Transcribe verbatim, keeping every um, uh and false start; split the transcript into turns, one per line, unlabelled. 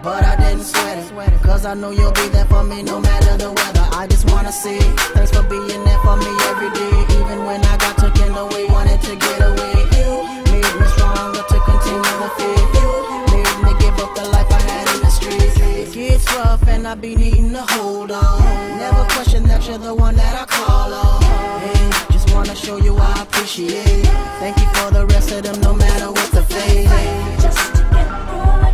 but I didn't sweat it. Cause I know you'll be there for me no matter the weather. I just wanna see, thanks for being there for me every day. Even when I got taken away, wanted to get away. You made me stronger to continue the faith. You made me give up the life I had in the streets. It gets rough and I be needing to hold on. Never question that you're the one that I call on. Hey, just wanna show you I appreciate. Thank you for the rest of them, no matter what the fate.
Just to get through it.